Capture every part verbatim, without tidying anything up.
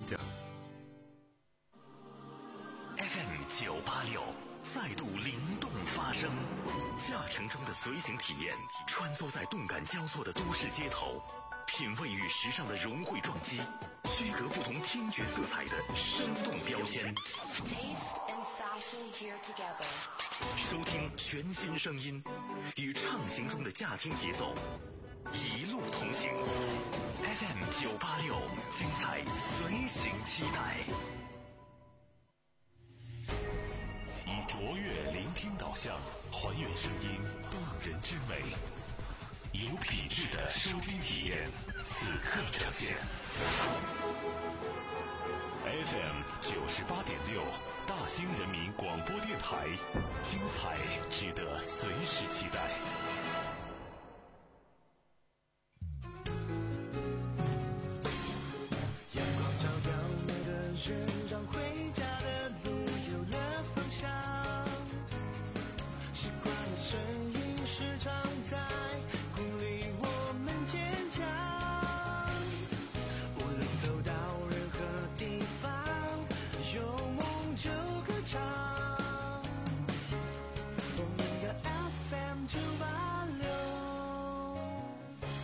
这 F M 九八六再度灵动发声，驾乘中的随行体验，穿梭在动感交错的都市街头，品味与时尚的融汇撞击，区隔不同听觉色彩的生动标签。收听全新声音，与畅行中的驾听节奏，一路同行。F M 九八六，精彩随行期待。以卓越聆听导向，还原声音动人之美，有品质的收听体验，此刻呈现。F M 九十八点六，大兴人民广播电台，精彩值得随时期待。 阳光照耀每个人，让回家的路有了方向。习惯的声音时常在鼓励我们坚强。无论走到任何地方，有梦就歌唱。我们的 F M 九八六。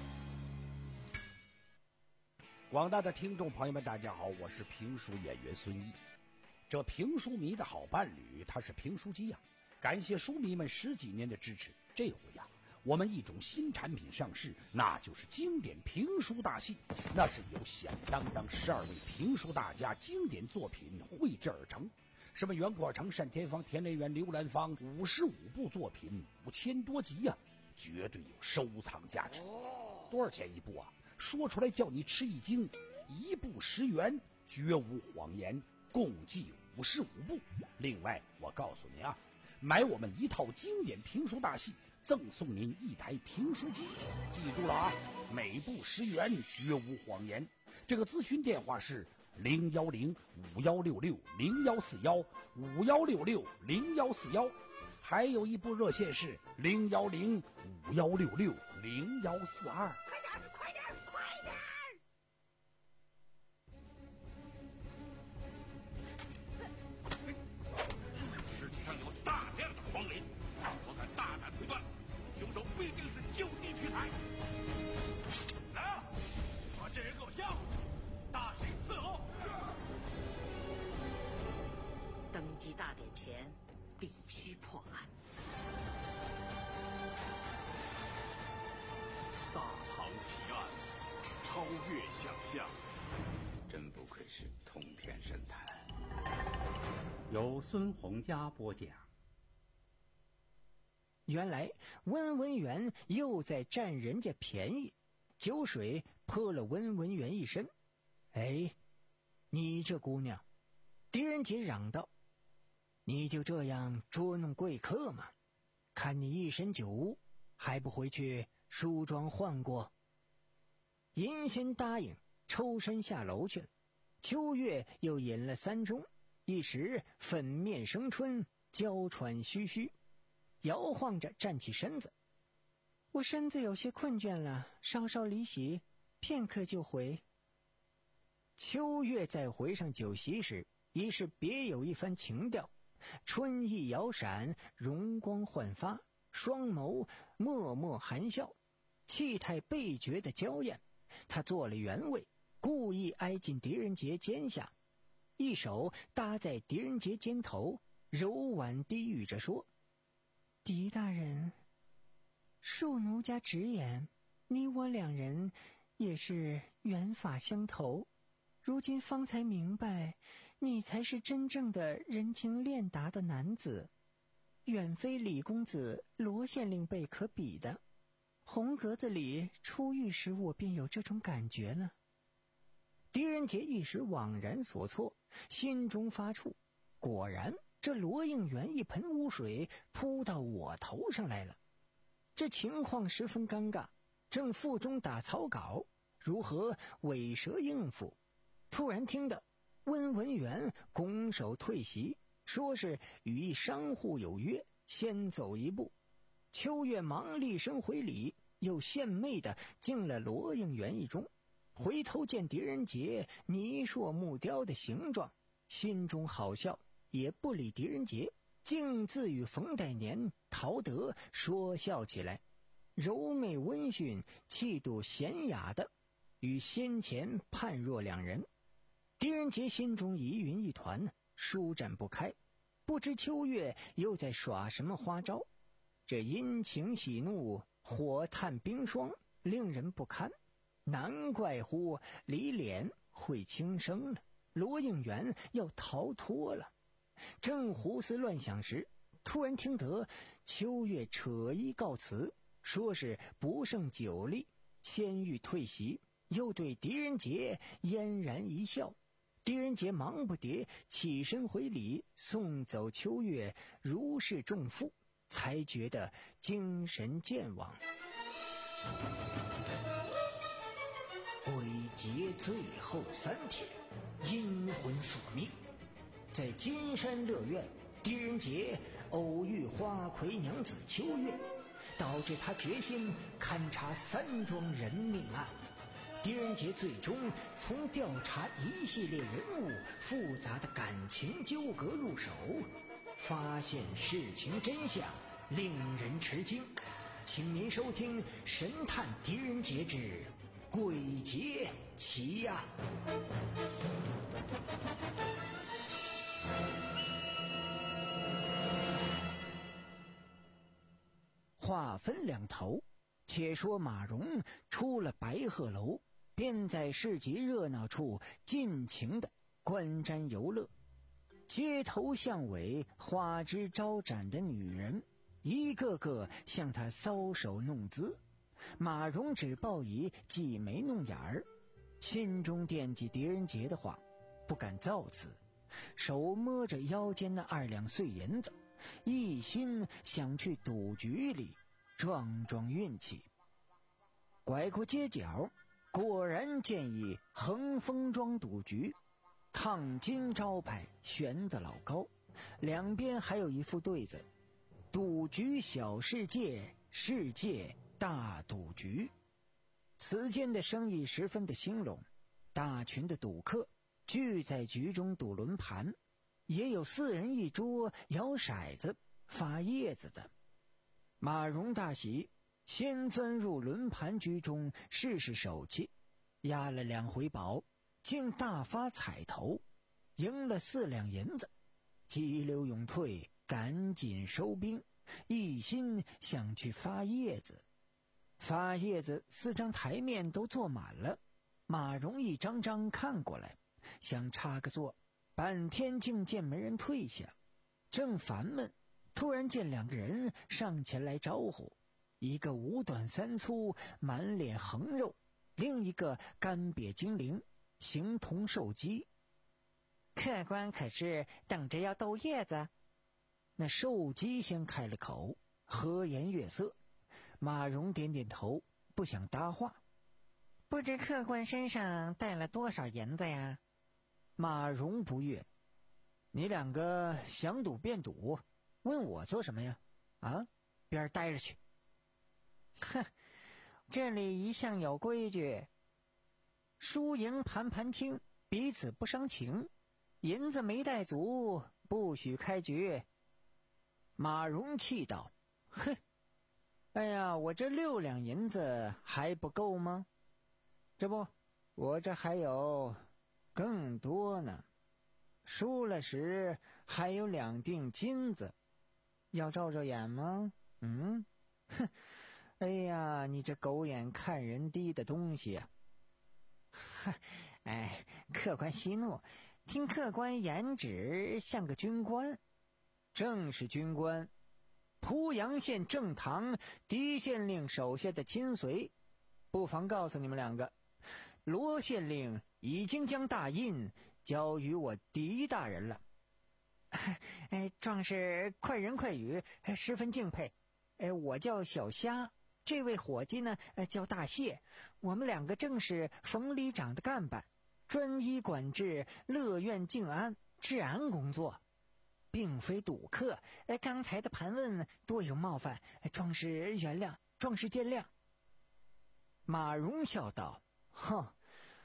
广大的听众朋友们，大家好，我是评书演员孙毅。这评书迷的好伴侣，他是评书机呀、啊。感谢书迷们十几年的支持，这回呀、啊，我们一种新产品上市，那就是经典评书大戏。那是由响当当十二位评书大家经典作品绘制而成，什么袁阔成、单田芳、田连元、刘兰芳，五十五部作品，五千多集呀、啊，绝对有收藏价值。多少钱一部啊？说出来叫你吃一惊，一部十元，绝无谎言，共计五十五部。另外，我告诉你啊，买我们一套经典评书大戏，赠送您一台评书机。记住了啊，每部十元，绝无谎言。这个咨询电话是零幺零五幺六六零幺四幺五幺六六零幺四幺，还有一部热线是零幺零五幺六六零幺四二。 快点，快点，快点！ 尸体上有大量的黄磷，我敢大胆推断，凶手必定是就地取材。来啊，把这人给我押回去，大刑伺候。 登基大典前，必须破案。 大唐奇案，超越想象， 真不愧是通天神探。 由孙洪佳播讲。 原来温文元又在占人家便宜，酒水泼了温文元一身。哎，你这姑娘，狄仁杰嚷道，你就这样捉弄贵客吗？看你一身酒污，还不回去梳妆换过？银仙答应，抽身下楼去了。秋月又饮了三盅，一时粉面生春，娇喘吁吁，摇晃着站起身子。我身子有些困倦了，稍稍离席，片刻就回。秋月在回上酒席时，已是别有一番情调，春意摇闪，容光焕发，双眸脉脉含笑，气态倍觉的娇艳。他坐了原位，故意挨近狄仁杰肩下，一手搭在狄仁杰肩头，柔婉低语着说，狄大人，恕奴家直言，你我两人也是缘法相投，如今方才明白，你才是真正的人情练达的男子，远非李公子罗县令辈可比的。红格子里出狱时我便有这种感觉了。狄仁杰一时惘然所措，心中发怵，果然这罗应元一盆污水扑到我头上来了。这情况十分尴尬，正腹中打草稿，如何尾蛇应付？突然听得温文元拱手退席，说是与一商户有约，先走一步。秋月忙厉声回礼，又献媚的敬了罗应元一盅， 回头见狄仁杰泥塑木雕的形状，心中好笑，也不理狄仁杰，径自与冯代年、陶德说笑起来，柔媚温驯，气度娴雅的，与先前判若两人。狄仁杰心中疑云一团，舒展不开，不知秋月又在耍什么花招。这阴晴喜怒，火炭冰霜，令人不堪。难怪乎李脸会轻生了，罗应元要逃脱了。正胡思乱想时，突然听得秋月扯衣告辞，说是不胜酒力，先欲退席，又对狄仁杰嫣然一笑。狄仁杰忙不迭起身回礼，送走秋月，如释重负，才觉得精神健忘。鬼节最后三天，阴魂索命。在金山乐苑，狄仁杰偶遇花魁娘子秋月，导致他决心勘察三桩人命案。狄仁杰最终从调查一系列人物复杂的感情纠葛入手，发现事情真相，令人吃惊。请您收听《神探狄仁杰之鬼节奇案》。话分两头，且说马蓉出了白鹤楼，便在市集热闹处尽情的观瞻游乐。街头巷尾花枝招展的女人，一个个向他搔首弄姿，马蓉只报以挤眉弄眼儿，心中惦记狄仁杰的话，不敢造次，手摸着腰间那二两碎银子，一心想去赌局里撞撞运气。拐过街角，果然见一恒丰庄赌局，烫金招牌悬得老高，两边还有一副对子：赌局小世界，世界大赌局。此间的生意十分的兴隆，大群的赌客聚在局中赌轮盘，也有四人一桌摇骰子发叶子的。马蓉大喜，先钻入轮盘局中试试手气，压了两回宝，竟大发彩头，赢了四两银子，急流勇退，赶紧收兵，一心想去发叶子。发叶子四张台面都坐满了，马蓉一张张看过来，想插个座，半天竟见没人退下，正烦闷，突然见两个人上前来招呼，一个五短三粗，满脸横肉，另一个干瘪精灵，形同瘦鸡。客官可是等着要斗叶子？那瘦鸡先开了口，和颜悦色。马蓉点点头，不想搭话。不知客官身上带了多少银子呀？马蓉不悦，你两个想赌便赌，问我做什么呀？啊，边儿待着去。哼，这里一向有规矩，输赢盘盘清，彼此不伤情，银子没带足，不许开局。马蓉气道：哼，哎呀，我这六两银子还不够吗？这不，我这还有更多呢。输了时还有两锭金子，要照照眼吗？嗯，哼，哎呀，你这狗眼看人低的东西呀！哼，哎，客官息怒，听客官言旨，像个军官。正是军官，濮阳县正堂狄县令手下的亲随。不妨告诉你们两个，罗县令已经将大印交于我狄大人了。哎，壮士快人快语，十分敬佩。哎，我叫小虾，这位伙计呢叫大蟹，我们两个正是冯里长的干办，专一管制乐苑静安治安工作，并非赌客。哎，刚才的盘问多有冒犯，壮士原谅，壮士见谅。马蓉笑道：哼，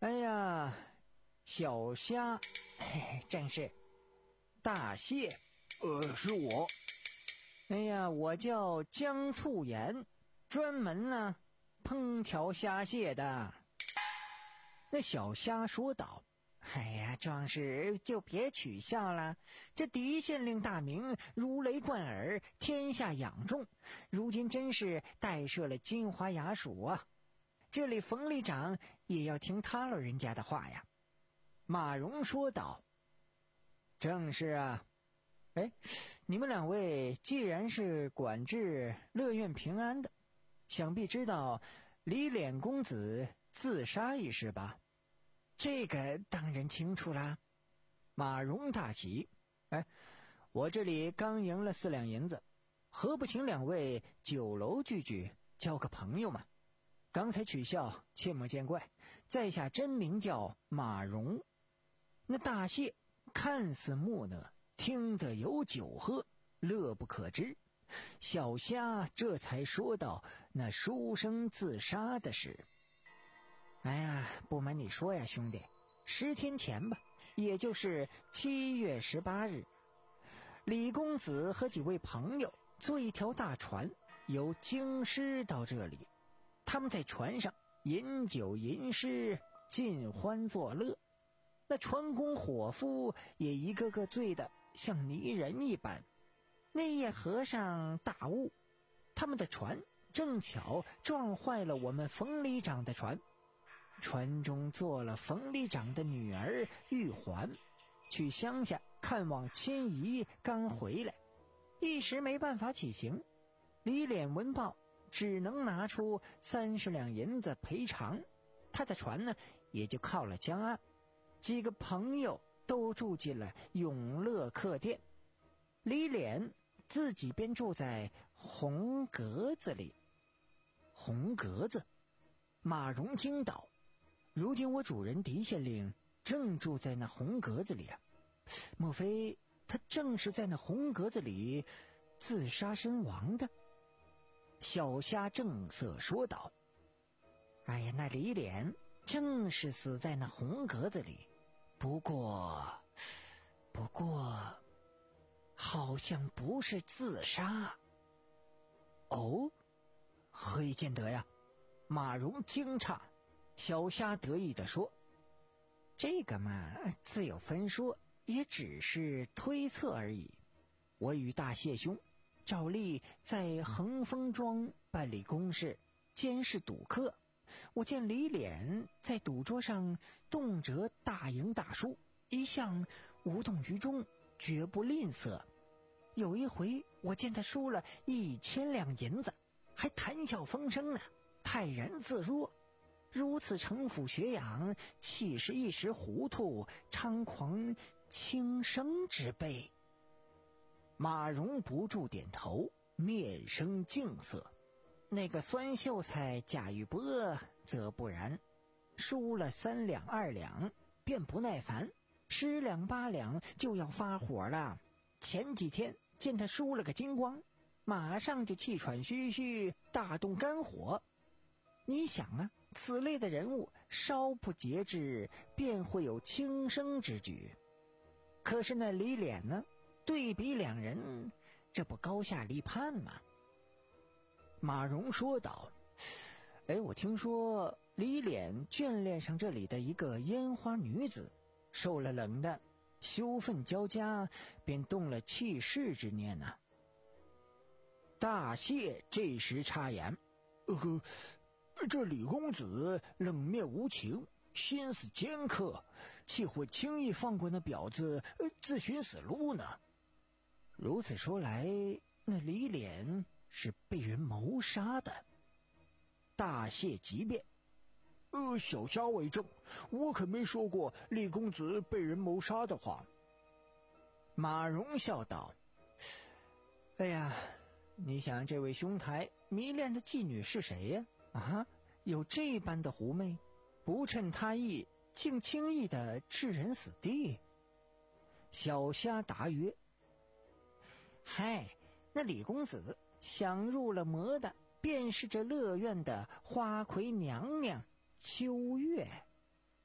哎呀，小虾，哎，正是。大蟹， 呃，是我。 哎呀，我叫姜醋盐，专门呢烹调虾蟹的。那小虾说道：“哎呀，壮士就别取笑了，这狄县令大名如雷贯耳，天下仰重，如今真是带设了金华衙署啊！这里冯里长也要听他老人家的话呀。”马荣说道：“正是啊。哎，你们两位既然是管制乐苑平安的，想必知道李脸公子自杀一事吧？”这个当然清楚啦。马荣大喜，哎，我这里刚赢了四两银子，何不请两位酒楼聚聚，交个朋友嘛？刚才取笑，切莫见怪，在下真名叫马荣。那大蟹看似木讷，听得有酒喝，乐不可支。小虾这才说道那书生自杀的事。哎呀，不瞒你说呀，兄弟，十天前吧，也就是七月十八日，李公子和几位朋友坐一条大船，由京师到这里。他们在船上饮酒吟诗，尽欢作乐。那船工伙夫也一个个醉得像泥人一般。那夜河上大雾，他们的船正巧撞坏了我们冯里长的船。船中坐了冯里长的女儿玉环，去乡下看望亲姨，刚回来，一时没办法起行。李脸闻报，只能拿出三十两银子赔偿，他的船呢也就靠了江岸。几个朋友都住进了永乐客店，李脸自己便住在红格子里。红格子，马荣惊道：“如今我主人狄县令正住在那红格子里啊，莫非他正是在那红格子里自杀身亡的？”小虾正色说道：“哎呀，那李脸正是死在那红格子里，不过不过好像不是自杀。”哦，何以见得呀？马荣惊诧。小虾得意地说：“这个嘛，自有分说，也只是推测而已。我与大蟹兄照例在恒丰庄办理公事，监视赌客。我见李脸在赌桌上动辄大赢大输，一向无动于衷，绝不吝啬。有一回我见他输了一千两银子，还谈笑风生呢，泰然自若。如此城府学养，岂是一时糊涂猖狂轻生之辈？”马荣不住点头，面生敬色。那个酸秀才贾玉波则不然，输了三两二两便不耐烦，十两八两就要发火了。前几天见他输了个精光，马上就气喘吁吁，大动肝火。你想啊，此类的人物稍不节制，便会有轻生之举。可是那李脸呢，对比两人，这不高下立判吗？马荣说道：“哎，我听说李脸眷恋上这里的一个烟花女子，受了冷的，羞愤交加，便动了弃世之念呢、啊。”大蟹这时插言：“ 呃，这李公子冷面无情，心思尖刻，岂会轻易放过那婊子自寻死路呢？” 如此说来，那李脸是被人谋杀的。 大蟹急辩：“呃，小虾为证，我可没说过李公子被人谋杀的话。” 马荣笑道：“哎呀，你想这位兄台迷恋的妓女是谁呀？啊，有这般的狐媚，不趁他意，竟轻易的置人死地。”小虾答曰：“嗨，那李公子想入了魔的，便是这乐苑的花魁娘娘秋月。”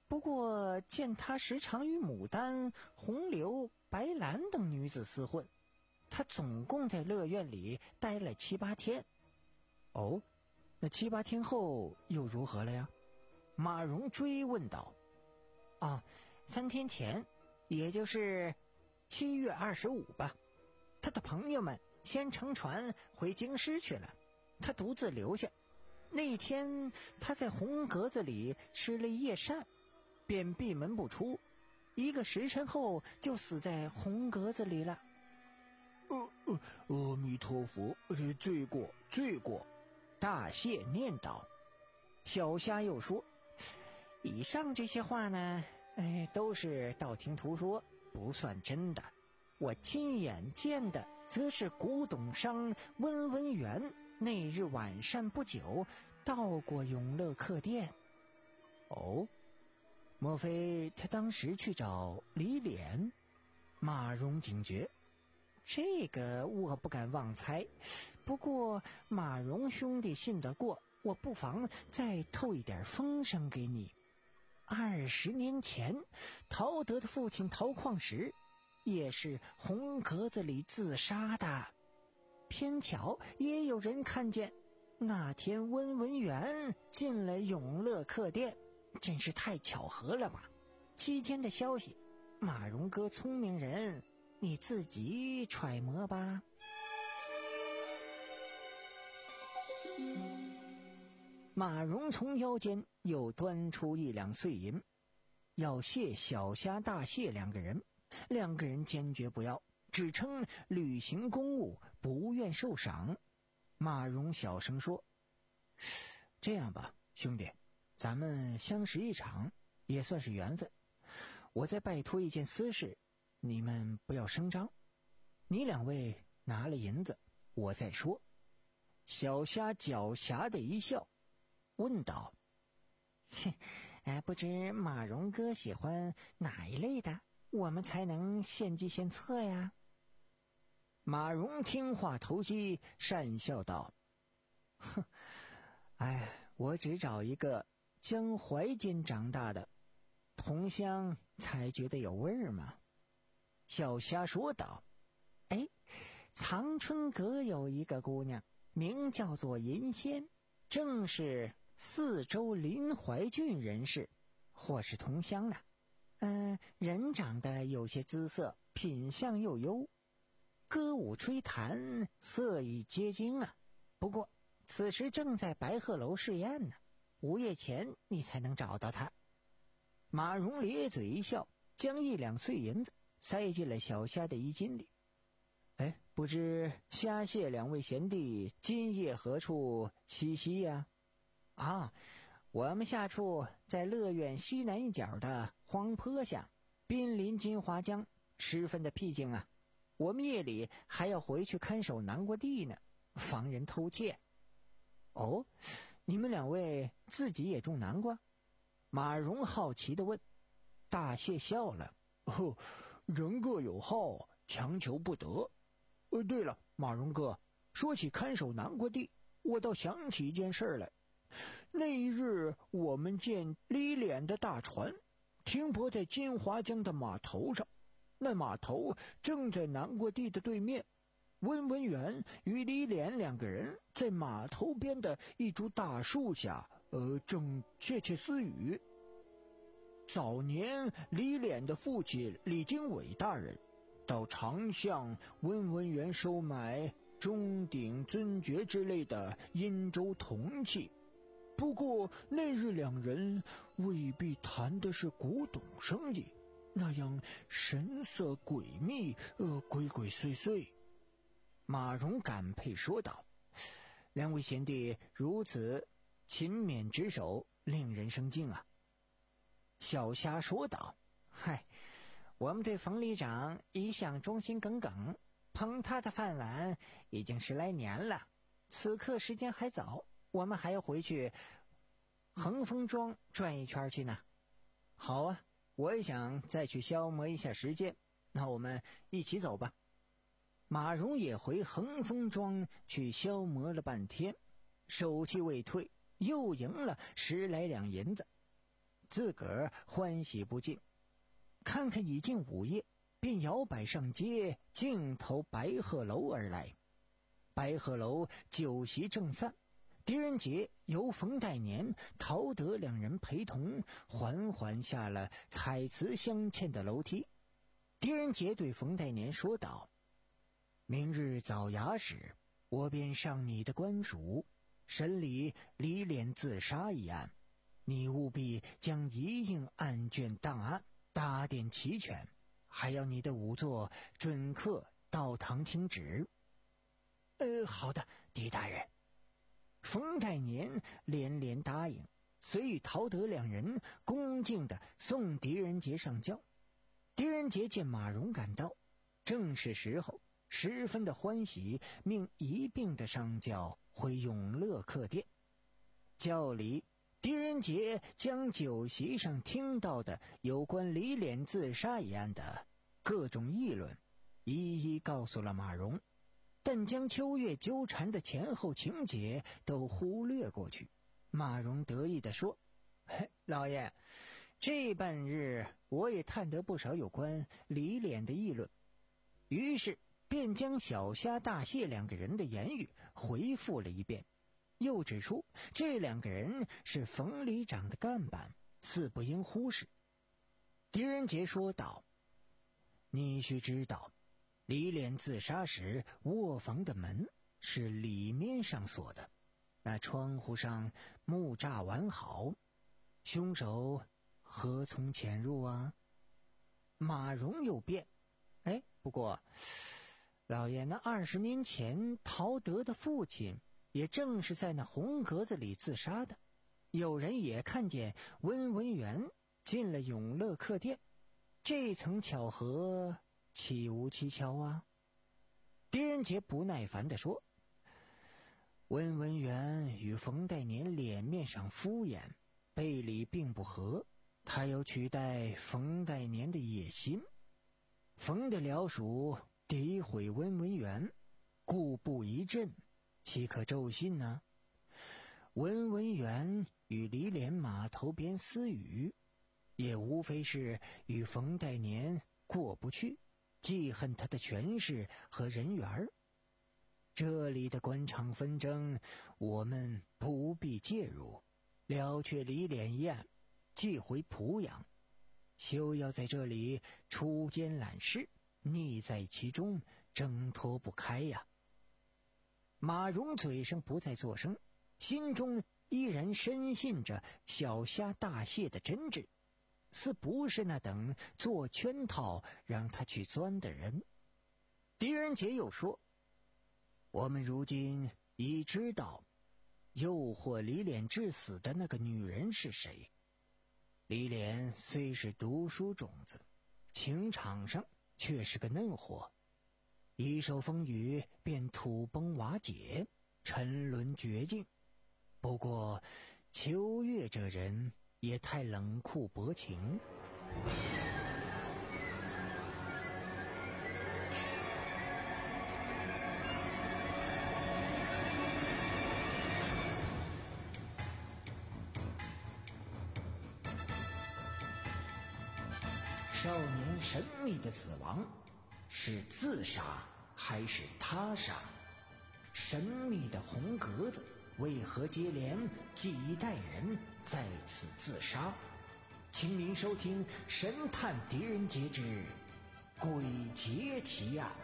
不过见他时常与牡丹、红柳、白兰等女子厮混，他总共在乐院里待了七八天。 哦，那七八天后又如何了呀？ 马蓉追问道。啊，三天前，也就是七月二十五吧，他的朋友们先乘船回京师去了，他独自留下。那天他在红格子里吃了一夜膳，便闭门不出，一个时辰后就死在红格子里了。 呃呃，阿弥陀佛，呃、罪过罪过。 大谢念叨。小虾又说，以上这些话呢，哎，都是道听途说，不算真的。我亲眼见的，则是古董商温文元那日晚膳不久，到过永乐客店。 哦，莫非他当时去找李脸？ 马蓉警觉，这个我不敢妄猜。不过马蓉兄弟信得过，我不妨再透一点风声给你。二十年前，陶德的父亲陶矿石也是红格子里自杀的。偏巧也有人看见那天温文元进了永乐客店，真是太巧合了吧。期间的消息，马蓉哥聪明人，你自己揣摩吧。马蓉从腰间又端出一两碎银，要谢小虾、大蟹两个人，两个人坚决不要，只称履行公务，不愿受赏。马蓉小声说， 这样吧，兄弟，咱们相识一场，也算是缘分。我再拜托一件私事，你们不要声张。你两位拿了银子，我再说。 小虾狡黠的一笑，问道，哎，不知马蓉哥喜欢哪一类的，我们才能献计献策呀？ 马蓉听话投机，讪笑道，哼，哎，我只找一个江淮间长大的同乡，才觉得有味儿嘛。 小虾说道，哎，藏春阁有一个姑娘，名叫做银仙，正是四周临淮郡人士，或是同乡的。嗯、呃，人长得有些姿色，品相又优，歌舞吹弹，色艺皆精啊。不过此时正在白鹤楼试验呢，午夜前你才能找到他。 马蓉咧嘴一笑，将一两碎银子塞进了小虾的衣襟里。哎，不知虾蟹两位贤弟今夜何处栖息呀？ 啊，我们下处在乐院西南一角的荒坡下，濒临金华江，十分的僻静啊。我们夜里还要回去看守南瓜地呢，防人偷窃。 哦，你们两位自己也种南瓜？马蓉好奇地问。大蟹笑了，哦，人各有好，强求不得。呃，对了，马蓉哥，说起看守南瓜地，我倒想起一件事来。那一日，我们见李脸的大船停泊在金华江的码头上，那码头正在南瓜地的对面。温文元与李脸两个人在码头边的一株大树下，呃，正窃窃私语。早年李脸的父亲李经纬大人到常向温文元收买钟鼎、尊爵之类的殷州铜器，不过那日两人未必谈的是古董生意，那样神色诡秘，呃，鬼鬼祟祟。马蓉感佩说道，两位贤弟如此勤勉职守，令人生敬啊。 小虾说道，嗨，我们对冯里长一向忠心耿耿，捧他的饭碗已经十来年了。此刻时间还早，我们还要回去恒丰庄转一圈去呢。 好啊，我也想再去消磨一下时间，那我们一起走吧。马蓉也回恒丰庄去消磨了半天，手气未退，又赢了十来两银子。 自个儿欢喜不尽。看看已近午夜，便摇摆上街，径投白鹤楼而来。白鹤楼酒席正散，狄仁杰由冯代年、陶德两人陪同，缓缓下了彩瓷镶嵌的楼梯。狄仁杰对冯代年说道：“明日早衙时，我便上你的官署，审理李脸自杀一案。你务必将一应案卷档案打点齐全，还要你的仵作准客到堂听旨。”呃，好的，狄大人。冯代年连连答应，遂与陶德两人恭敬地送狄仁杰上轿。狄仁杰见马蓉赶到，正是时候，十分的欢喜，命一并的上轿回永乐客店。轿里，狄仁杰将酒席上听到的有关李脸自杀一案的各种议论一一告诉了马蓉，但将秋月纠缠的前后情节都忽略过去。马蓉得意地说：“老爷，这半日我也探得不少有关李脸的议论。”于是便将小虾大蟹两个人的言语回复了一遍，又指出这两个人是冯里长的干板，似不应忽视。狄仁杰说道：“你须知道，李脸自杀时卧房的门是里面上锁的，那窗户上木栅完好，凶手何从潜入啊？”马蓉又辩：“哎，不过老爷，那二十年前陶德的父亲也正是在那红格子里自杀的，有人也看见温文元进了永乐客店，这层巧合岂无蹊跷啊？”狄仁杰不耐烦地说：“温文元与冯代年脸面上敷衍，背里并不和，他有取代冯代年的野心。冯的僚属诋毁温文元，故布一阵，岂可骤信呢？温文元与李脸码头边私语，也无非是与冯代年过不去，记恨他的权势和人缘。这里的官场纷争，我们不必介入，了却李脸一案，寄回濮阳，休要在这里出奸揽势，溺在其中，挣脱不开呀。”马蓉嘴上不再作声，心中依然深信着小虾大蟹的真挚，似不是那等做圈套让他去钻的人。狄仁杰又说：“我们如今已知道诱惑李脸致死的那个女人是谁。李脸虽是读书种子，情场上却是个嫩货，一受风雨便土崩瓦解，沉沦绝境。不过秋月这人也太冷酷薄情。”少年神秘的死亡，是自杀还是他杀？神秘的红格子为何接连几代人在此自杀？请您收听《神探狄仁杰之鬼节奇案》。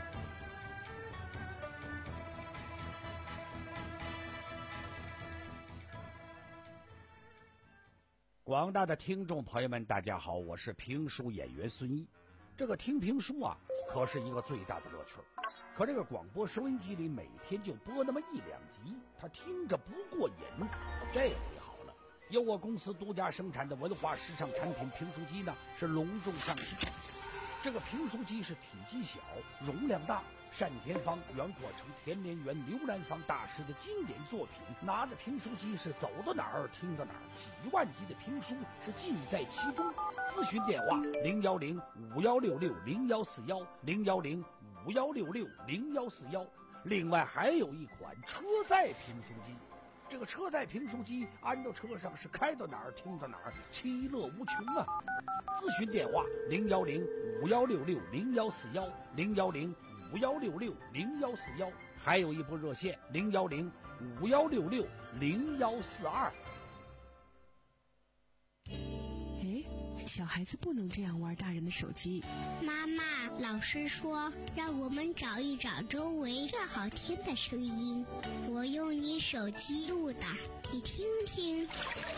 广大的听众朋友们，大家好，我是评书演员孙一。这个听评书啊，可是一个最大的乐趣。可这个广播收音机里每天就播那么一两集，他听着不过瘾。这回好了，由我公司独家生产的文化时尚产品评书机呢，是隆重上市。这个评书机是体积小，容量大，单田芳、袁国成、田连元、刘兰芳大师的经典作品。拿着评书机是走到哪儿听到哪儿，几万集的评书是尽在其中。咨询电话零幺零五幺六六零幺四幺零幺零五幺六六零幺四幺。另外还有一款车载评书机， 这个车载评书机安到车上是开到哪儿听到哪儿，其乐无穷啊！咨询电话零幺零五幺六六零幺四幺零幺零五幺六六零幺四幺，还有一部热线零幺零五幺六六零幺四二。 小孩子不能这样玩大人的手机。 妈妈，老师说让我们找一找周围最好听的声音，我用你手机录的，你听听。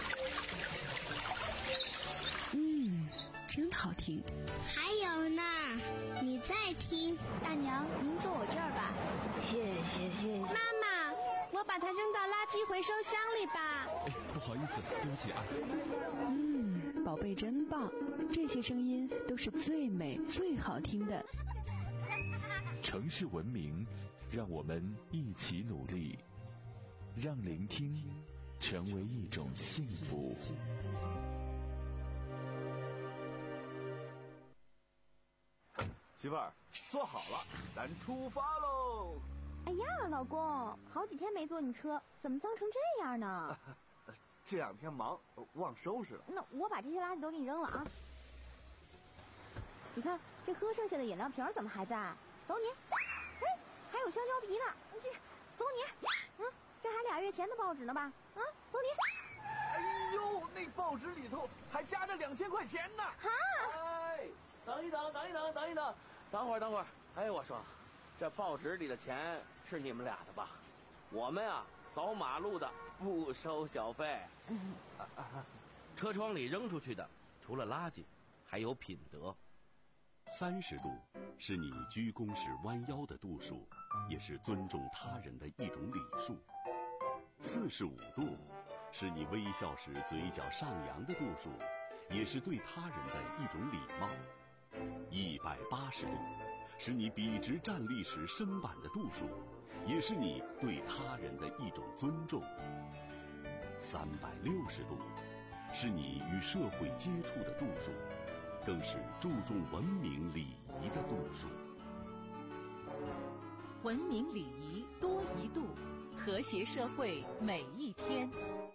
嗯，真好听。 还有呢，你再听。 大娘，您坐我这儿吧。 谢谢谢谢。 妈妈，我把它扔到垃圾回收箱里吧。 哎，不好意思，对不起啊。 嗯，宝贝真棒，这些声音都是最美最好听的。 城市文明，让我们一起努力，让聆听成为一种幸福。 媳妇儿，坐好了，咱出发喽！ 哎呀，老公，好几天没坐你车，怎么脏成这样呢？ 这两天忙，忘收拾了。 那我把这些垃圾都给你扔了啊！你看，这喝剩下的饮料瓶怎么还在？走你！哎，还有香蕉皮呢！这，走你！嗯，这还俩月前的报纸呢吧？啊，走你！ 哎呦，那报纸里头还夹着两千块钱呢！ 哈！ 哎，等一等，等一等，等一等，等会儿，等会儿。哎，我说，这报纸里的钱是你们俩的吧？我们啊，扫马路的不收小费。车窗里扔出去的，除了垃圾，还有品德。 三十度是你鞠躬时弯腰的度数，也是尊重他人的一种礼数。四十五度是你微笑时嘴角上扬的度数，也是对他人的一种礼貌。一百八十度是你笔直站立时身板的度数，也是你对他人的一种尊重。三百六十度是你与社会接触的度数，更是注重文明礼仪的度数。 文明礼仪多一度，和谐社会每一天。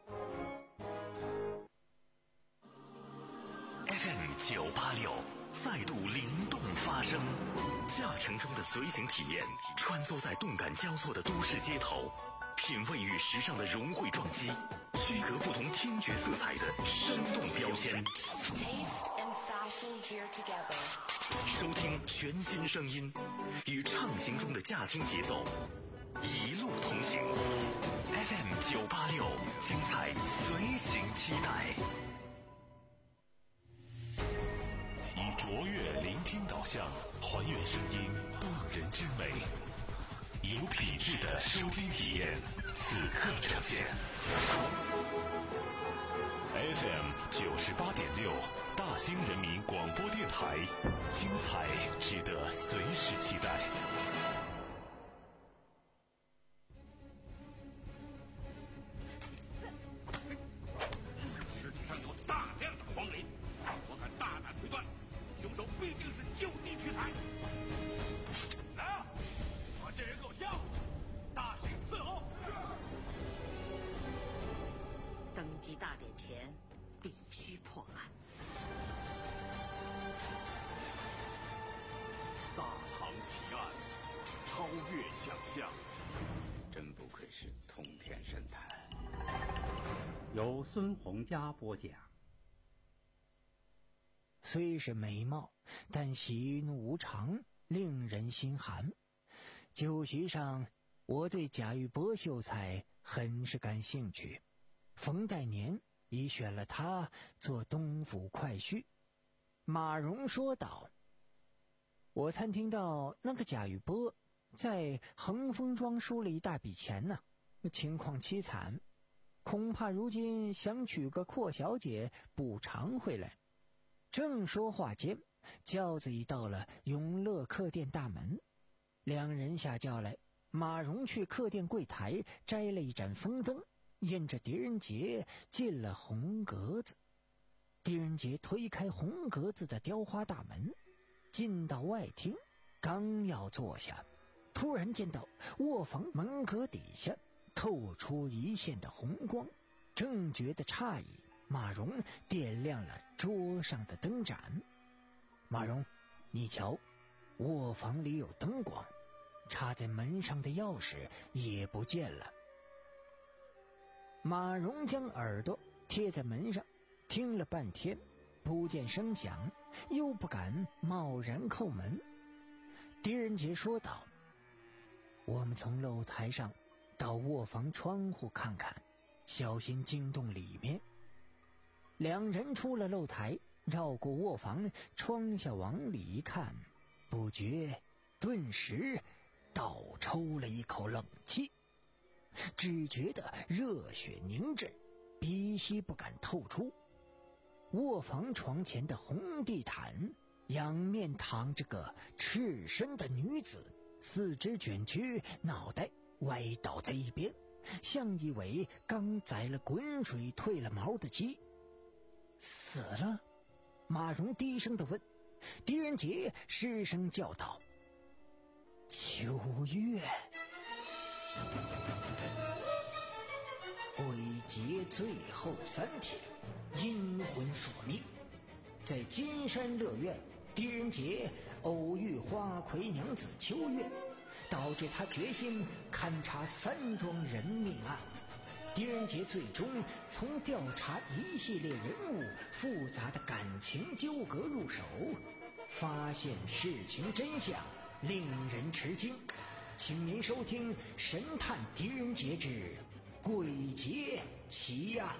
F M 九八六再度灵动发声，驾乘中的随行体验，穿梭在动感交错的都市街头，品味与时尚的融汇撞击，区隔不同听觉色彩的生动标签。收听全新声音，与畅行中的驾听节奏，一路同行。F M 九八六，精彩随行期待。以卓越聆听导向，还原声音动人之美，有品质的收听体验，此刻呈现。F M 九十八点六，大兴人民广播电台，精彩值得随时期待。 尸体上有大量的黄磷，我敢大胆推断，凶手必定是就地取材。来啊，把这人给我押回去，大刑伺候。 登基大典前必须破案。 大唐奇案，超越想象， 真不愧是通天神探。 由孙洪佳播讲。 虽是美貌，但喜怒无常，令人心寒。酒席上，我对贾玉波秀才很是感兴趣。冯代年已选了他做东府快婿。马荣说道：“我探听到那个贾玉波在恒丰庄输了一大笔钱呢，情况凄惨，恐怕如今想娶个阔小姐补偿回来。”正说话间，轿子已到了永乐客店大门。两人下轿来，马荣去客店柜台摘了一盏风灯，沿着狄仁杰进了红格子。狄仁杰推开红格子的雕花大门，进到外厅，刚要坐下，突然见到卧房门格底下透出一线的红光。正觉得诧异，马蓉点亮了桌上的灯盏。马蓉，你瞧，卧房里有灯光，插在门上的钥匙也不见了。马蓉将耳朵贴在门上，听了半天，不见声响，又不敢贸然叩门。狄仁杰说道：我们从露台上到卧房窗户看看，小心惊动里面。两人出了露台，绕过卧房，窗下往里一看，不觉顿时倒抽了一口冷气，只觉得热血凝滞，鼻息不敢透出。卧房床前的红地毯，仰面躺着个赤身的女子，四肢卷曲，脑袋歪倒在一边，像一尾刚宰了滚水褪了毛的鸡。死了？马蓉低声地问。狄仁杰失声叫道：秋月。鬼节最后三天，阴魂索命。在金山乐苑，狄仁杰偶遇花魁娘子秋月，导致他决心勘察三桩人命案。狄仁杰最终从调查一系列人物复杂的感情纠葛入手，发现事情真相，令人吃惊。请您收听《神探狄仁杰之鬼节奇案》。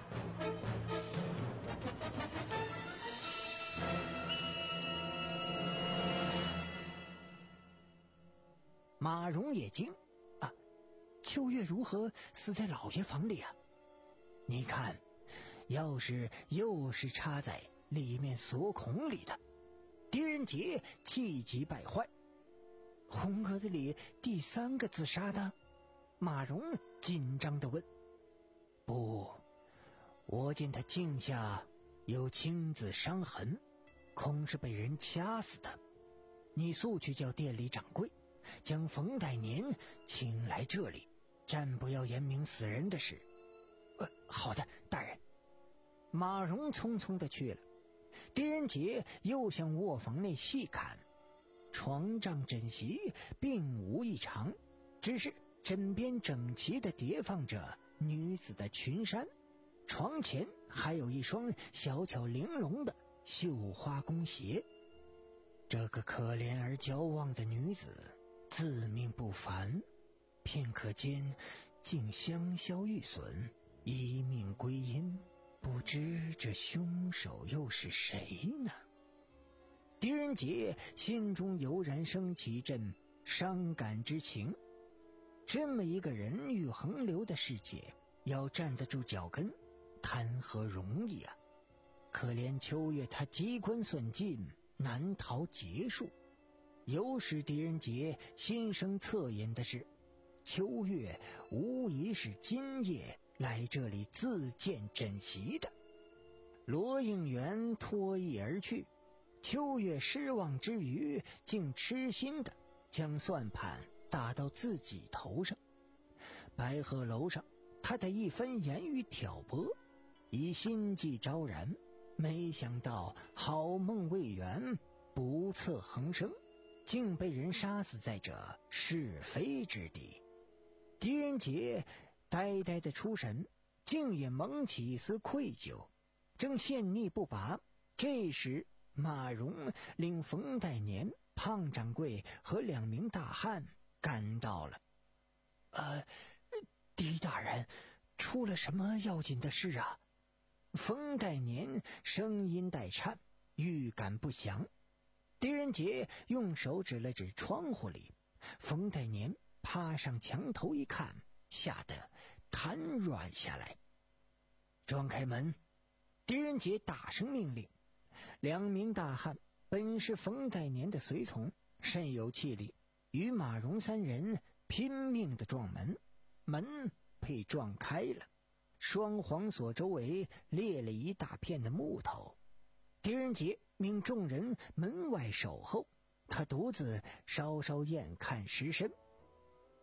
马蓉也惊啊，秋月如何死在老爷房里啊？你看，钥匙又是插在里面锁孔里的。狄仁杰气急败坏。红格子里第三个自杀的？马蓉紧张地问。不，我见他颈下有青紫伤痕，恐是被人掐死的。你速去叫店里掌柜将冯代年请来这里，暂不要言明死人的事。呃，好的，大人。马蓉匆匆地去了。狄仁杰又向卧房内细看，床帐枕席并无异常，只是枕边整齐地叠放着女子的裙衫，床前还有一双小巧玲珑的绣花弓鞋。这个可怜而娇旺的女子自命不凡，片刻间竟香消玉损，一命归阴，不知这凶手又是谁呢？狄仁杰心中油然升起一阵伤感之情。这么一个人欲横流的世界，要站得住脚跟，谈何容易啊！可怜秋月，他机关算尽，难逃劫数。有使狄仁杰心生恻隐的是，秋月无疑是今夜来这里自荐枕席的。罗应元脱衣而去，秋月失望之余，竟痴心的将算盘打到自己头上。白鹤楼上，他的一番言语挑拨，已心悸昭然，没想到好梦未圆，不测横生，竟被人杀死在这是非之地。狄仁杰呆呆的出神，竟也萌起一丝愧疚，正陷溺不拔。这时马蓉领冯代年、胖掌柜和两名大汉赶到了。呃，狄大人，出了什么要紧的事啊？冯代年声音带颤，预感不祥。狄仁杰用手指了指窗户里，冯代年趴上墙头一看，吓得瘫软下来。撞开门！狄仁杰大声命令。两名大汉本是冯代年的随从，甚有气力，与马蓉三人拼命地撞门，门被撞开了，双簧所周围裂了一大片的木头。狄仁杰命众人门外守候，他独自稍稍验看尸身。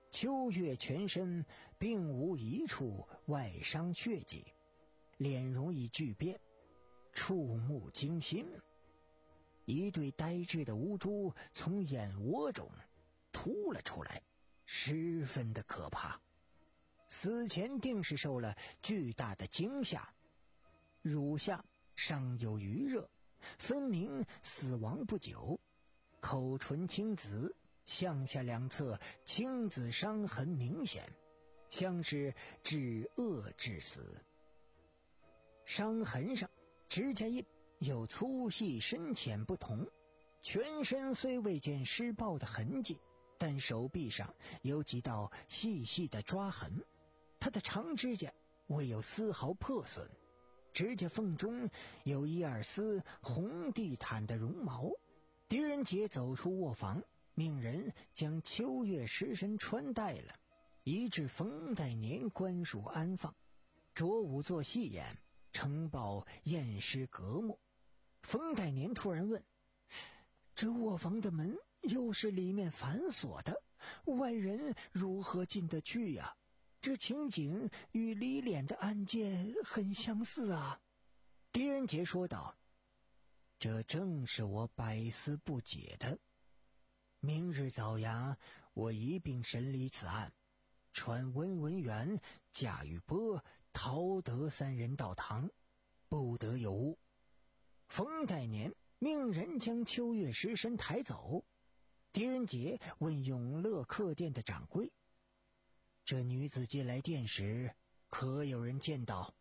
秋月全身并无一处外伤血迹，脸容易巨变，触目惊心。一对呆滞的乌珠从眼窝中凸了出来，十分的可怕。死前定是受了巨大的惊吓，乳下尚有余热，分明死亡不久。口唇青紫，向下两侧青紫伤痕明显，像是止饿致死。伤痕上指甲印有粗细深浅不同，全身虽未见施暴的痕迹，但手臂上有几道细细的抓痕。他的长指甲未有丝毫破损，指甲缝中有一二丝红地毯的绒毛。狄仁杰走出卧房，命人将秋月尸身穿戴了，移至冯代年官署安放。卓武做戏演，呈报验尸隔目。冯代年突然问：这卧房的门又是里面反锁的，外人如何进得去呀？这情景与李脸的案件很相似啊。狄仁杰说道：这正是我百思不解的。明日早衙，我一并审理此案，传温文元、贾玉波、陶德三人到堂，不得有误。冯代年命人将秋月尸身抬走。狄仁杰问永乐客店的掌柜：这女子进来店时，可有人见到？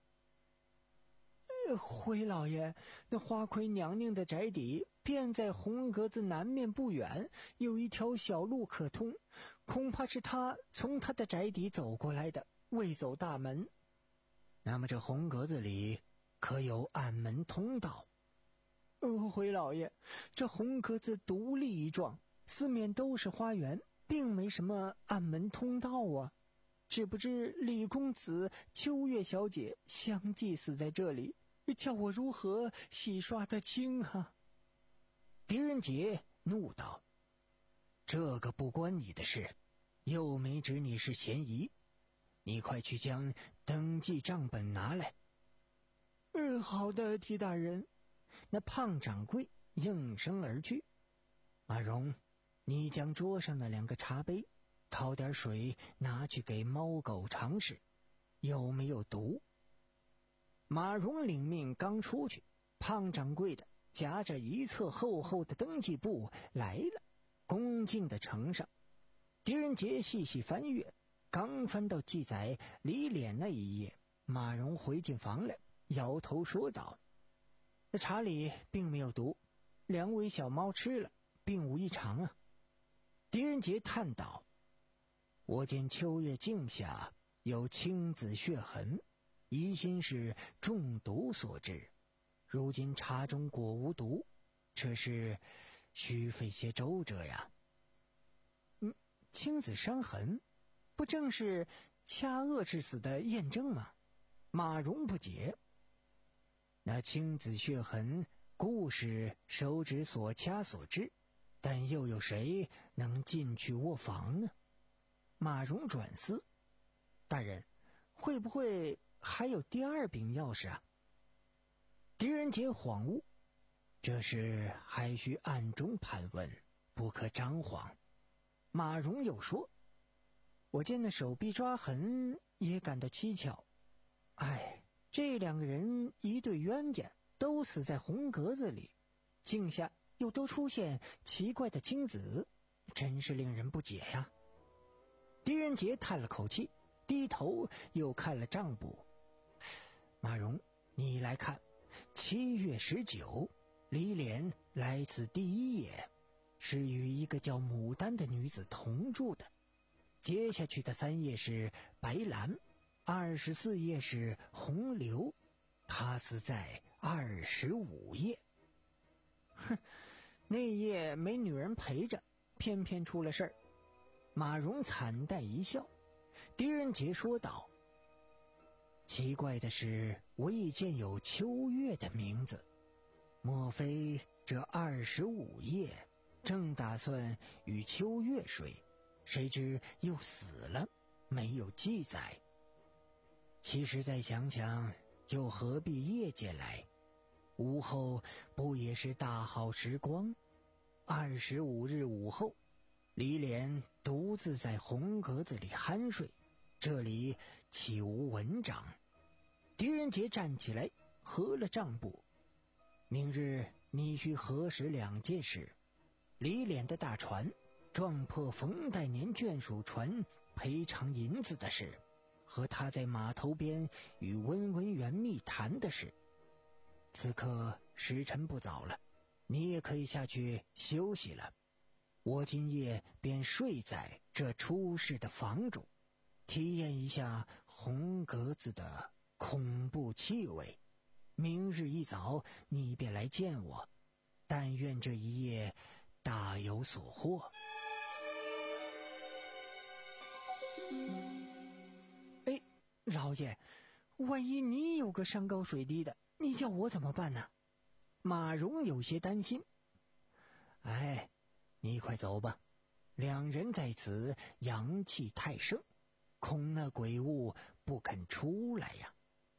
回老爷，那花魁娘娘的宅邸便在红格子南面不远，有一条小路可通，恐怕是她从她的宅邸走过来的，未走大门。那么这红格子里可有暗门通道？呃，回老爷，这红格子独立一幢，四面都是花园，并没什么暗门通道啊。只不知李公子、秋月小姐相继死在这里，叫我如何洗刷得清啊？狄仁杰怒道：这个不关你的事，又没指你是嫌疑，你快去将登记账本拿来。嗯，好的，狄大人。那胖掌柜应声而去。马荣，你将桌上的两个茶杯掏点水拿去给猫狗尝试，有没有毒？马荣领命刚出去，胖掌柜的夹着一册厚厚的登记簿来了，恭敬地呈上。狄仁杰细细翻阅，刚翻到记载李脸那一页，马荣回进房来，摇头说道：那茶里并没有毒，两尾小猫吃了，并无异常啊。狄仁杰叹道：我见秋月镜下有青紫血痕，疑心是中毒所致，如今茶中果无毒，这是需费些周折呀。嗯，青紫伤痕，不正是掐扼致死的验证吗？马荣不解。那青紫血痕固是手指所掐所致，但又有谁能进去卧房呢？马荣转思：大人，会不会还有第二柄钥匙啊？狄仁杰恍悟，这事还需暗中盘问，不可张狂。马荣又说：我见那手臂抓痕也感到蹊跷。哎，这两个人一对冤家，都死在红格子里，镜下又都出现奇怪的青紫，真是令人不解呀。狄仁杰叹了口气，低头又看了账簿。马荣，你来看，七月十九，李脸来此第一页，是与一个叫牡丹的女子同住的。接下去的三页是白兰，二十四页是红流，他死在二十五页。哼，那页没女人陪着，偏偏出了事儿。马荣惨淡一笑。狄仁杰说道：奇怪的是，未见有秋月的名字，莫非这二十五页正打算与秋月睡， 谁知又死了，没有记载。其实再想想，又何必夜间来？午后不也是大好时光？二十五日午后，李脸独自在红格子里酣睡，这里岂无蚊帐？狄仁杰站起来，合了账簿。明日你需核实两件事：李脸的大船撞破冯代年眷属船赔偿银子的事，和他在码头边与温文元密谈的事。此刻时辰不早了，你也可以下去休息了。我今夜便睡在这出事的房中，体验一下红格子的恐怖气味。明日一早你便来见我，但愿这一夜大有所获。哎，老爷，万一你有个山高水低的，你叫我怎么办呢？马荣有些担心。哎，你快走吧，两人在此阳气太盛，恐那鬼物不肯出来呀。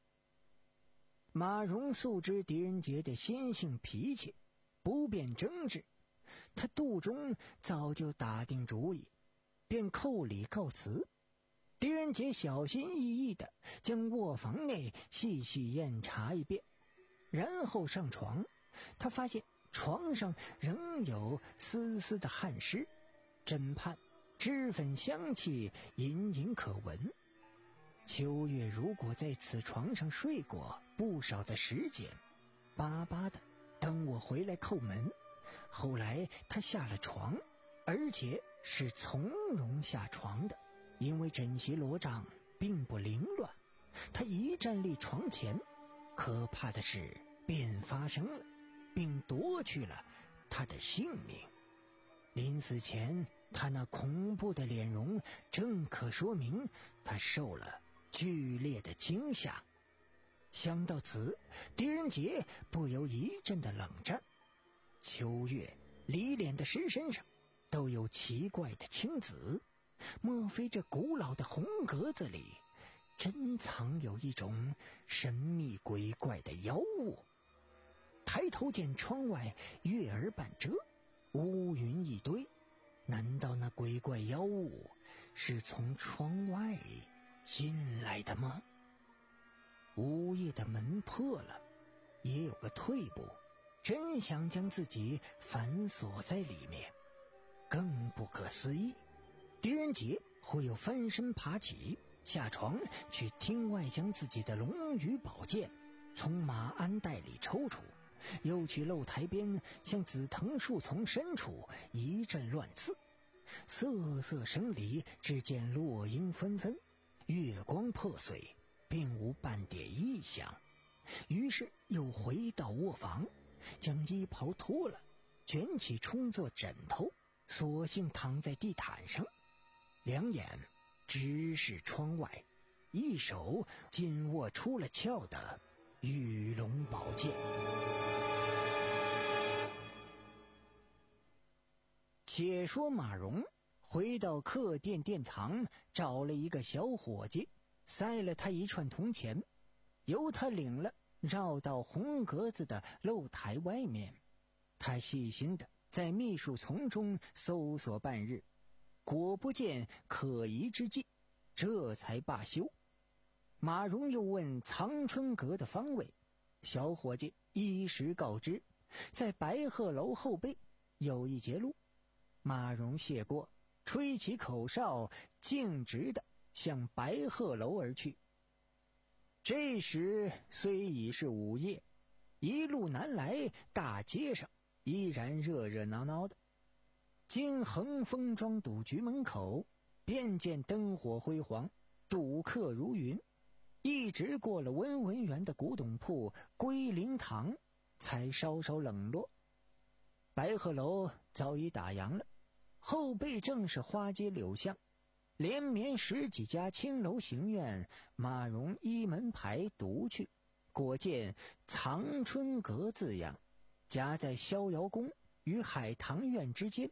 马荣素知狄仁杰的心性脾气，不便争执，他肚中早就打定主意，便叩礼告辞。狄仁杰小心翼翼地将卧房内细细验查一遍，然后上床。他发现床上仍有丝丝的汗湿，枕畔脂粉香气隐隐可闻。秋月如果在此床上睡过不少的时间，巴巴的等我回来叩门。后来他下了床，而且是从容下床的，因为枕席罗帐并不凌乱。他一站立床前，可怕的事便发生了，并夺去了他的性命。临死前，他那恐怖的脸容正可说明他受了剧烈的惊吓。想到此，狄仁杰不由一阵的冷战。秋月、李脸的尸身上都有奇怪的青紫，莫非这古老的红格子里珍藏有一种神秘鬼怪的妖物？抬头见窗外月儿半遮，乌云一堆，难道那鬼怪妖物是从窗外进来的吗？午夜的门破了，也有个退步，真想将自己反锁在里面。更不可思议，狄仁杰会有翻身爬起，下床去厅外将自己的龙羽宝剑从马鞍袋里抽出，又去露台边向紫藤树丛深处一阵乱刺。瑟瑟声里，只见落英纷纷，月光破碎，并无半点异响。于是又回到卧房，将衣袍脱了，卷起充作枕头，索性躺在地毯上，两眼直视窗外，一手紧握出了鞘的玉龙宝剑。且说马荣回到客店殿堂，找了一个小伙计，塞了他一串铜钱，由他领了，绕到红格子的露台外面。他细心的在密树丛中搜索半日，果不见可疑之迹，这才罢休。马荣又问藏春阁的方位，小伙计一时告知，在白鹤楼后背有一截路。马荣谢过，吹起口哨，径直的向白鹤楼而去。这时虽已是午夜，一路南来，大街上依然热热闹闹的。经恒丰庄赌局门口，便见灯火辉煌，赌客如云，一直过了温文园的古董铺归灵堂，才稍稍冷落。白鹤楼早已打烊了，后背正是花街柳巷，连绵十几家青楼行院，马荣依门牌读去，果见藏春阁字样，夹在逍遥宫与海棠院之间，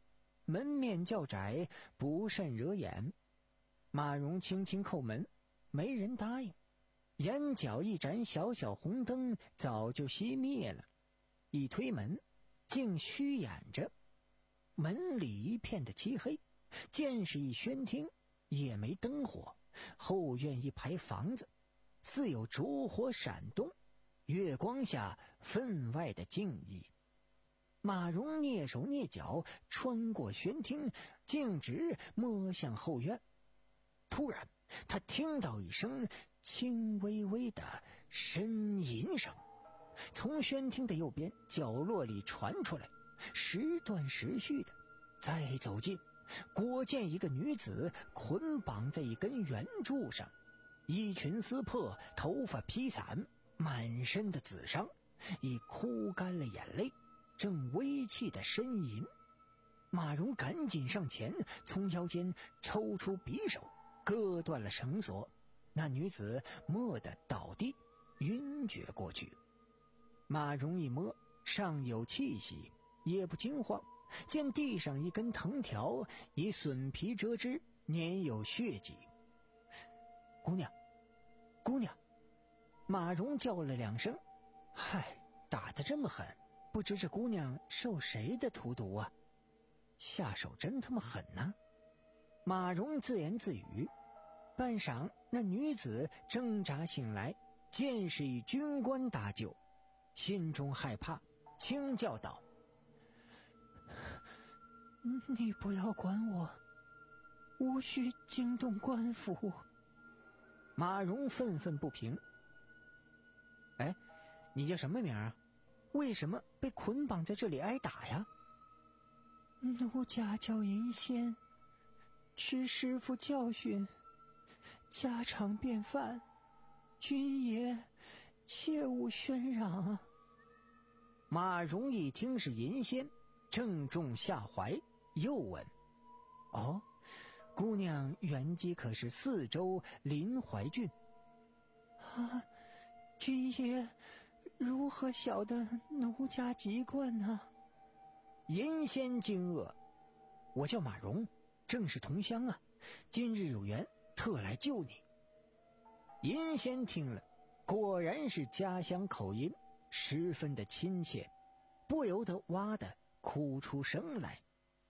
门面较窄，不甚惹眼。马蓉轻轻叩门，没人答应。眼角一盏小小红灯早就熄灭了，一推门，竟虚掩着。门里一片的漆黑，见是一轩厅，也没灯火。后院一排房子，似有烛火闪动，月光下分外的静谧。马蓉蹑手蹑脚穿过轩厅，径直摸向后院。突然他听到一声轻微微的呻吟声，从轩厅的右边角落里传出来，时断时续的。再走近，果见一个女子捆绑在一根圆柱上，衣裙撕破，头发披散，满身的紫伤，已哭干了眼泪，正微气的呻吟。马蓉赶紧上前，从腰间抽出匕首，割断了绳索。那女子蓦地倒地，晕厥过去。马蓉一摸，尚有气息，也不惊慌，见地上一根藤条已损皮折枝，粘有血迹。姑娘，姑娘！马蓉叫了两声。嗨，打得这么狠，不知这姑娘受谁的荼毒啊？下手真他妈狠呐！马蓉自言自语。半晌，那女子挣扎醒来，见是一军官搭救，心中害怕，轻叫道：你不要管我，无需惊动官府。马蓉愤愤不平。哎，你叫什么名啊？为什么被捆绑在这里挨打呀？奴家叫银仙，吃师傅教训，家常便饭，君爷切勿喧嚷啊！马蓉一听是银仙，正中下怀，又问：哦，姑娘原籍可是四州临淮郡？啊，君爷如何晓得奴家籍贯呢？银仙惊愕：我叫马蓉，正是同乡啊，今日有缘，特来救你。银仙听了，果然是家乡口音，十分的亲切，不由得哇的哭出声来。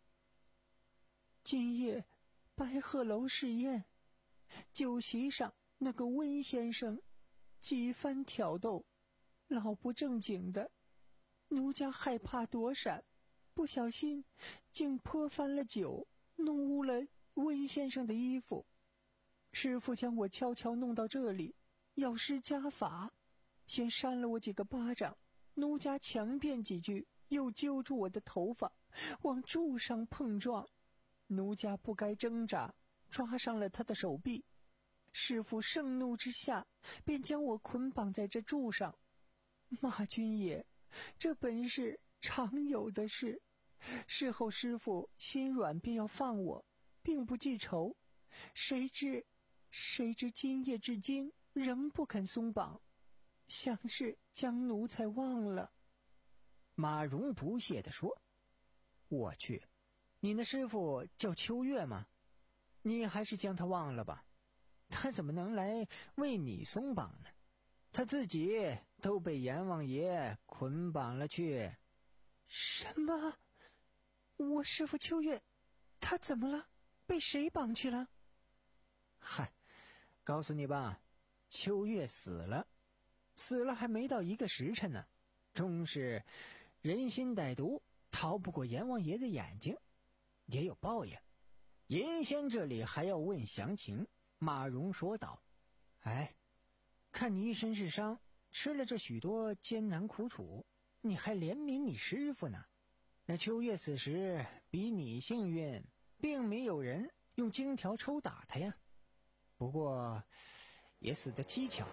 今夜白鹤楼试宴，酒席上那个温先生几番挑逗，老不正经的，奴家害怕躲闪，不小心竟泼翻了酒，弄污了温先生的衣服。师傅将我悄悄弄到这里，要施家法，先扇了我几个巴掌，奴家强辩几句，又揪住我的头发往柱上碰撞，奴家不该挣扎，抓伤了他的手臂。师傅盛怒之下，便将我捆绑在这柱上。马君爷，这本是常有的事，事后师傅心软，便要放我，并不记仇。谁知谁知今夜至今仍不肯松绑，想是将奴才忘了。马蓉不屑地说：我去，你那师傅叫秋月吗？你还是将他忘了吧，他怎么能来为你松绑呢？他自己都被阎王爷捆绑了去。什么？我师傅秋月他怎么了？被谁绑去了？嗨，告诉你吧，秋月死了，死了还没到一个时辰呢，终是人心歹毒，逃不过阎王爷的眼睛，也有报应。银仙这里还要问详情，马蓉说道：哎，看你一身是伤，吃了这许多艰难苦楚，你还怜悯你师傅呢。那秋月死时比你幸运，并没有人用荆条抽打他呀，不过也死得蹊跷。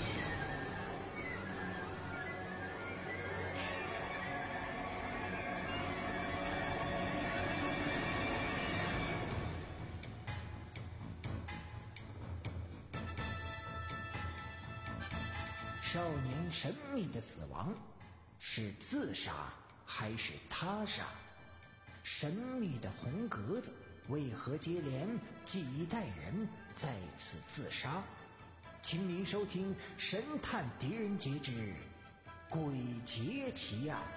少年神秘的死亡，是自杀还是他杀？ 神秘的红格子为何接连几代人在此自杀？请您收听《神探狄仁杰之鬼节奇案》。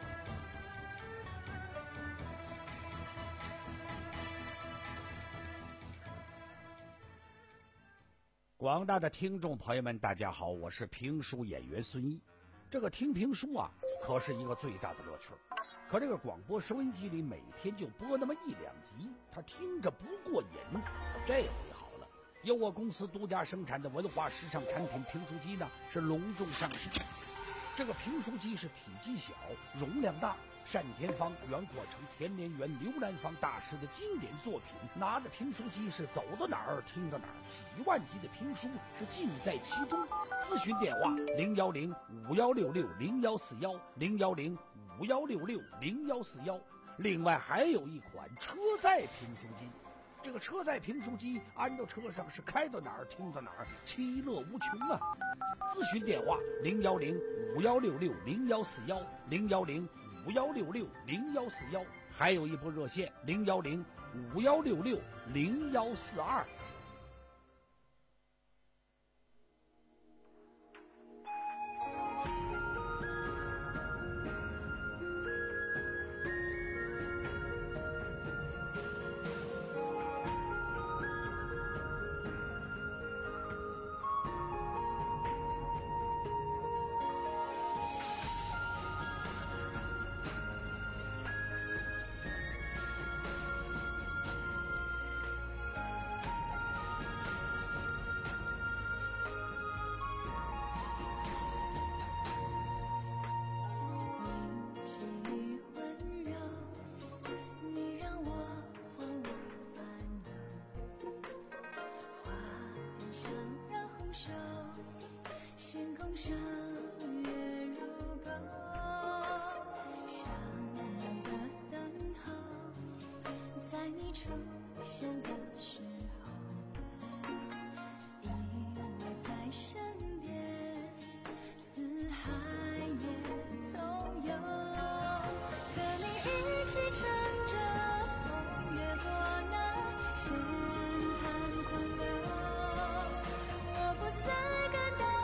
广大的听众朋友们，大家好，我是评书演员孙一。这个听评书啊，可是一个最大的乐趣。可这个广播收音机里每天就播那么一两集，他听着不过瘾。这回好了，由我公司独家生产的文化时尚产品评书机呢，是隆重上市。这个评书机是体积小，容量大，单田芳、袁国成、田连元、刘兰芳大师的经典作品，拿着评书机是走到哪儿听到哪儿，几万集的评书是尽在其中。咨询电话零幺零五幺六六零幺四幺零幺零五幺六六零幺四幺。另外还有一款车载评书机，这个车载评书机安到车上是开到哪儿听到哪儿，其乐无穷啊！咨询电话零幺零五幺六六零幺四幺零幺零五幺六六零幺四幺，还有一部热线零幺零五幺六六零幺四二。 上月如钩，向南的等候，在你出现的时候，依偎在身边，四海也同游，和你一起乘着风越过那险滩狂流，我不再感到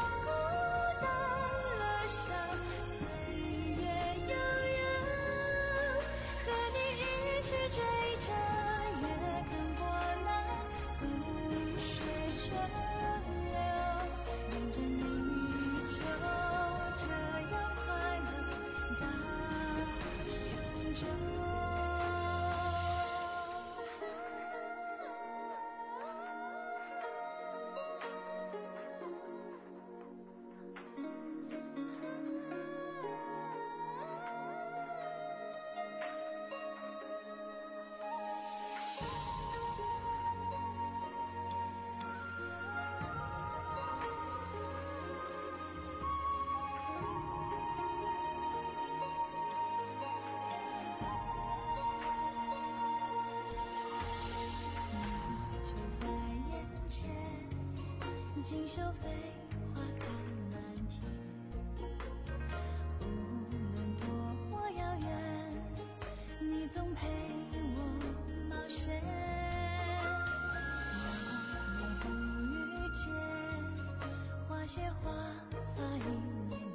锦绣飞花开满天，无论多遥远，你总陪我冒险。若不遇见，花谢花发一年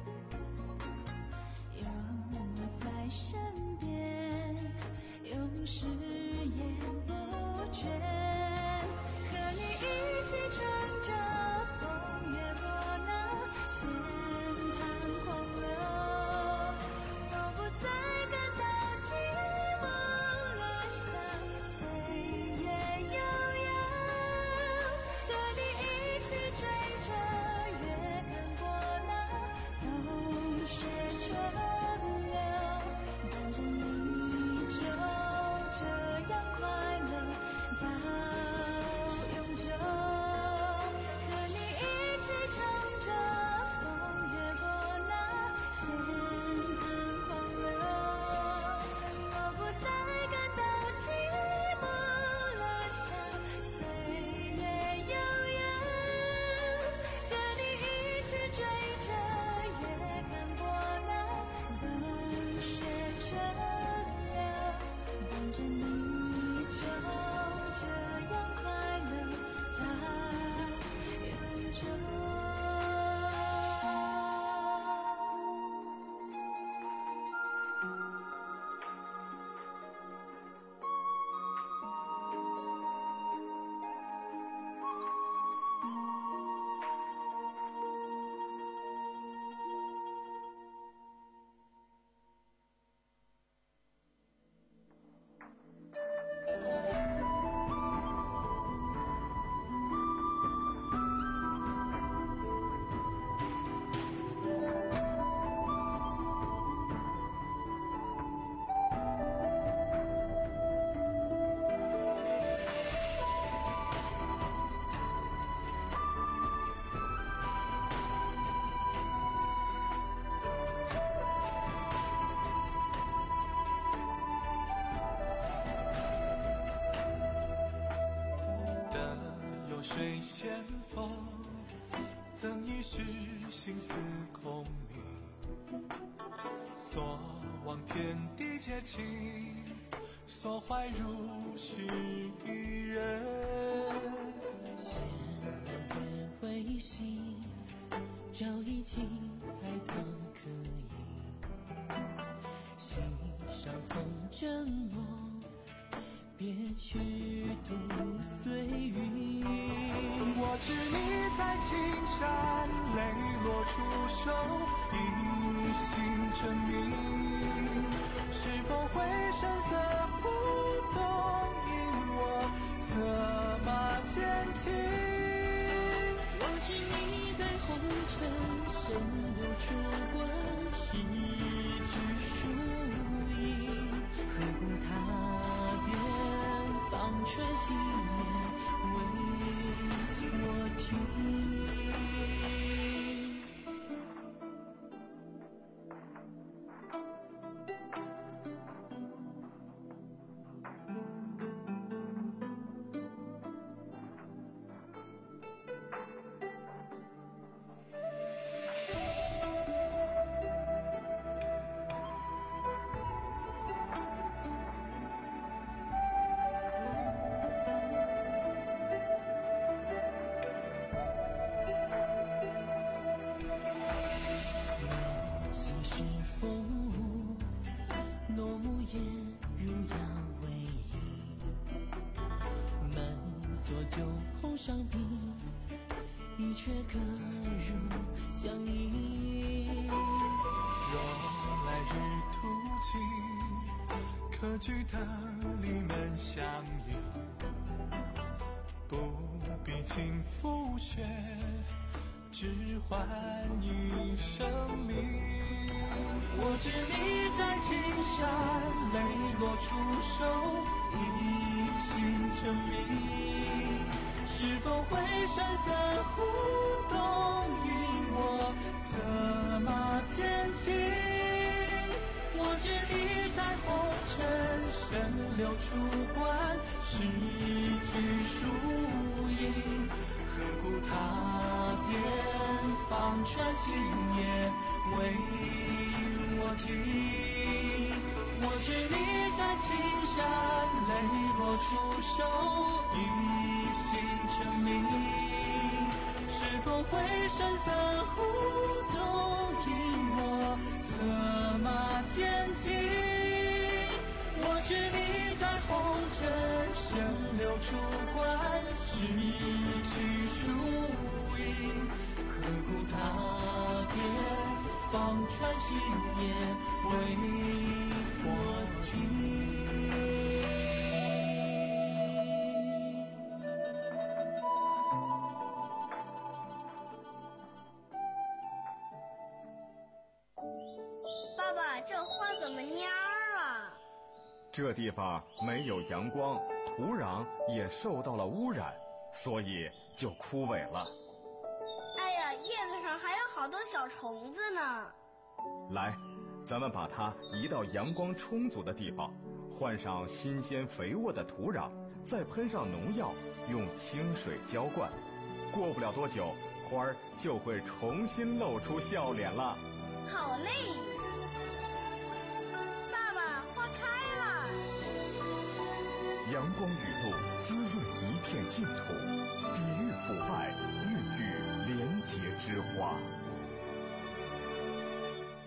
年，有你在身边，永世也不倦。和你一起乘着风越过那险滩狂流，我不再感到寂寞了，像岁月悠悠。和你一起追着月，看过那冬雪川流，伴着你就这样快乐到永久。 流水先锋，赠一世心思空明。所望天地皆情，所怀如是一人。 闲了月为心，朝一起来当可饮。心上同枕梦，别去度岁云。 我知你在青山泪落出手，一心沉迷。是否会神色不动，因我策马前进。 我知你在红尘深流出关，失去输赢，何故踏遍芳川新野为我听。 酒空上笔，一阙歌如相依。 若来日途经，可举的离门相迎，不必倾覆血，只换一生命。我知你在青山泪落出手，一心沉迷。是否会神色互动，引我策马前进？我知你在红尘深流出关，失去输赢，何故踏遍芳川新野为我听？我知你在青山泪落出手，一心沉迷。是否会神色互动，引我策马前进？我知你在红尘深流出关，失去输赢，何故踏遍芳川新野为我听？ 爸爸，这花怎么蔫儿啊？ 这地方没有阳光，土壤也受到了污染，所以就枯萎了。 哎呀，叶子上还有好多小虫子呢。 来，咱们把它移到阳光充足的地方，换上新鲜肥沃的土壤，再喷上农药，用清水浇灌。过不了多久，花儿就会重新露出笑脸了。 好嘞！爸爸，花开了。 阳光雨露滋润一片净土，抵御腐败，孕育廉洁之花。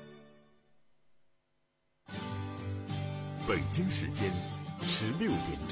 北京时间十六点整。